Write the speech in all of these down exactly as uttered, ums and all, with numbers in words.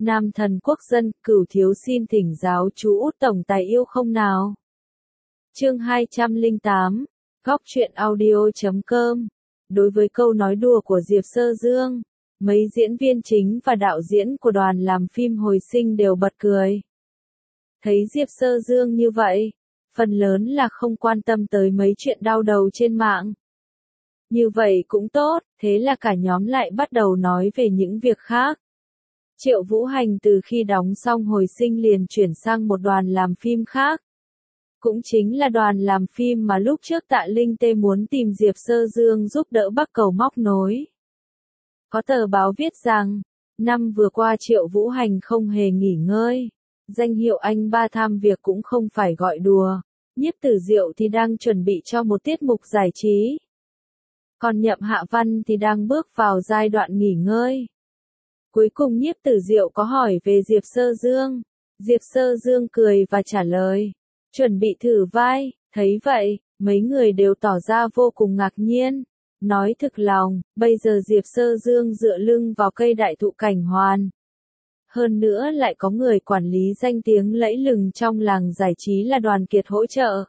Nam thần quốc dân, Cửu thiếu xin thỉnh giáo chú Út tổng tài yêu không nào. Chương hai trăm lẻ tám, Góc truyện audio chấm com. Đối với câu nói đùa của Diệp Sơ Dương, mấy diễn viên chính và đạo diễn của đoàn làm phim hồi sinh đều bật cười. Thấy Diệp Sơ Dương như vậy, phần lớn là không quan tâm tới mấy chuyện đau đầu trên mạng. Như vậy cũng tốt, thế là cả nhóm lại bắt đầu nói về những việc khác. Triệu Vũ Hành từ khi đóng xong hồi sinh liền chuyển sang một đoàn làm phim khác. Cũng chính là đoàn làm phim mà lúc trước Tạ Linh Tê muốn tìm Diệp Sơ Dương giúp đỡ bắt cầu móc nối. Có tờ báo viết rằng, năm vừa qua Triệu Vũ Hành không hề nghỉ ngơi. Danh hiệu anh ba tham việc cũng không phải gọi đùa. Nhiếp Tử Diệu thì đang chuẩn bị cho một tiết mục giải trí. Còn Nhậm Hạ Văn thì đang bước vào giai đoạn nghỉ ngơi. Cuối cùng Nhiếp Tử Diệu có hỏi về Diệp Sơ Dương. Diệp Sơ Dương cười và trả lời. Chuẩn bị thử vai, thấy vậy, mấy người đều tỏ ra vô cùng ngạc nhiên. Nói thực lòng, bây giờ Diệp Sơ Dương dựa lưng vào cây đại thụ cảnh hoàn. Hơn nữa lại có người quản lý danh tiếng lẫy lừng trong làng giải trí là Đoàn Kiệt hỗ trợ.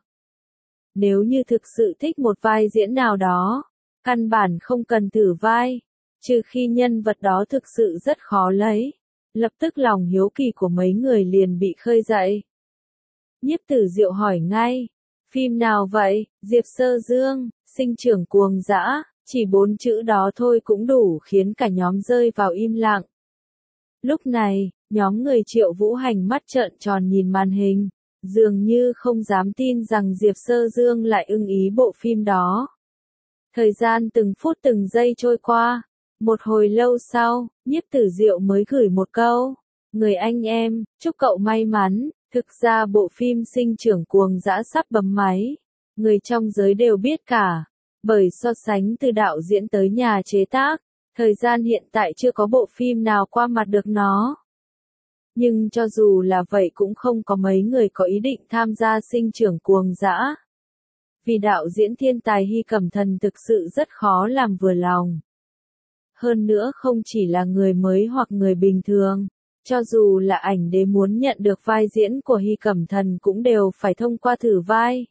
Nếu như thực sự thích một vai diễn nào đó, căn bản không cần thử vai, trừ khi nhân vật đó thực sự rất khó lấy. Lập tức lòng hiếu kỳ của mấy người liền bị khơi dậy. Nhiếp Tử Diệu hỏi ngay, phim nào vậy? Diệp Sơ Dương, sinh trưởng cuồng dã, chỉ bốn chữ đó thôi cũng đủ khiến cả nhóm rơi vào im lặng. Lúc này, nhóm người Triệu Vũ Hành mắt trợn tròn nhìn màn hình, dường như không dám tin rằng Diệp Sơ Dương lại ưng ý bộ phim đó. Thời gian từng phút từng giây trôi qua, một hồi lâu sau, Nhiếp Tử Diệu mới gửi một câu, người anh em, chúc cậu may mắn. Thực ra bộ phim sinh trưởng cuồng dã sắp bấm máy, người trong giới đều biết cả, bởi so sánh từ đạo diễn tới nhà chế tác, thời gian hiện tại chưa có bộ phim nào qua mặt được nó. Nhưng cho dù là vậy cũng không có mấy người có ý định tham gia sinh trưởng cuồng dã. Vì đạo diễn thiên tài Hy Cẩm Thần thực sự rất khó làm vừa lòng. Hơn nữa không chỉ là người mới hoặc người bình thường. Cho dù là ảnh đế muốn nhận được vai diễn của Hy Cẩm Thần cũng đều phải thông qua thử vai.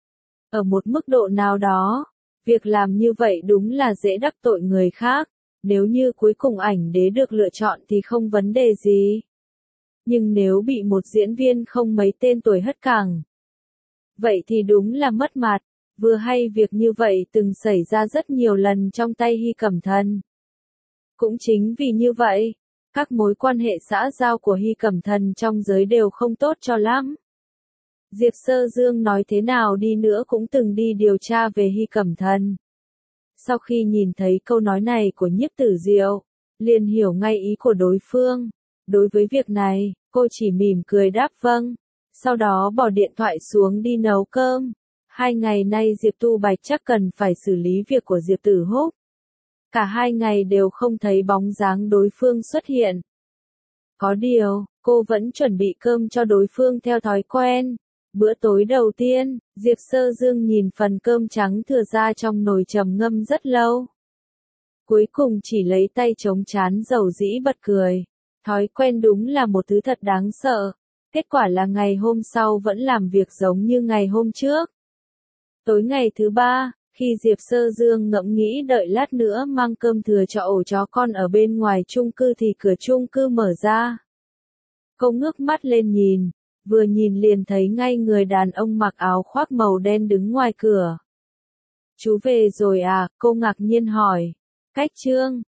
Ở một mức độ nào đó, việc làm như vậy đúng là dễ đắc tội người khác, nếu như cuối cùng ảnh đế được lựa chọn thì không vấn đề gì. Nhưng nếu bị một diễn viên không mấy tên tuổi hất cẳng, vậy thì đúng là mất mặt, vừa hay việc như vậy từng xảy ra rất nhiều lần trong tay Hy Cẩm Thần. Cũng chính vì như vậy, các mối quan hệ xã giao của Hy Cẩm Thần trong giới đều không tốt cho lắm. Diệp Sơ Dương nói thế nào đi nữa cũng từng đi điều tra về Hy Cẩm Thần. Sau khi nhìn thấy câu nói này của Nhiếp Tử Diệu, liền hiểu ngay ý của đối phương. Đối với việc này, cô chỉ mỉm cười đáp vâng. Sau đó bỏ điện thoại xuống đi nấu cơm. Hai ngày nay Diệp Tu Bạch chắc cần phải xử lý việc của Diệp Tử Húc. Cả hai ngày đều không thấy bóng dáng đối phương xuất hiện. Có điều, cô vẫn chuẩn bị cơm cho đối phương theo thói quen. Bữa tối đầu tiên, Diệp Sơ Dương nhìn phần cơm trắng thừa ra trong nồi trầm ngâm rất lâu. Cuối cùng chỉ lấy tay chống trán dầu dĩ bật cười. Thói quen đúng là một thứ thật đáng sợ. Kết quả là ngày hôm sau vẫn làm việc giống như ngày hôm trước. Tối ngày thứ ba, khi Diệp Sơ Dương ngẫm nghĩ đợi lát nữa mang cơm thừa cho ổ chó con ở bên ngoài chung cư thì cửa chung cư mở ra. Cô ngước mắt lên nhìn, vừa nhìn liền thấy ngay người đàn ông mặc áo khoác màu đen đứng ngoài cửa. Chú về rồi à? Cô ngạc nhiên hỏi. Cách Trương,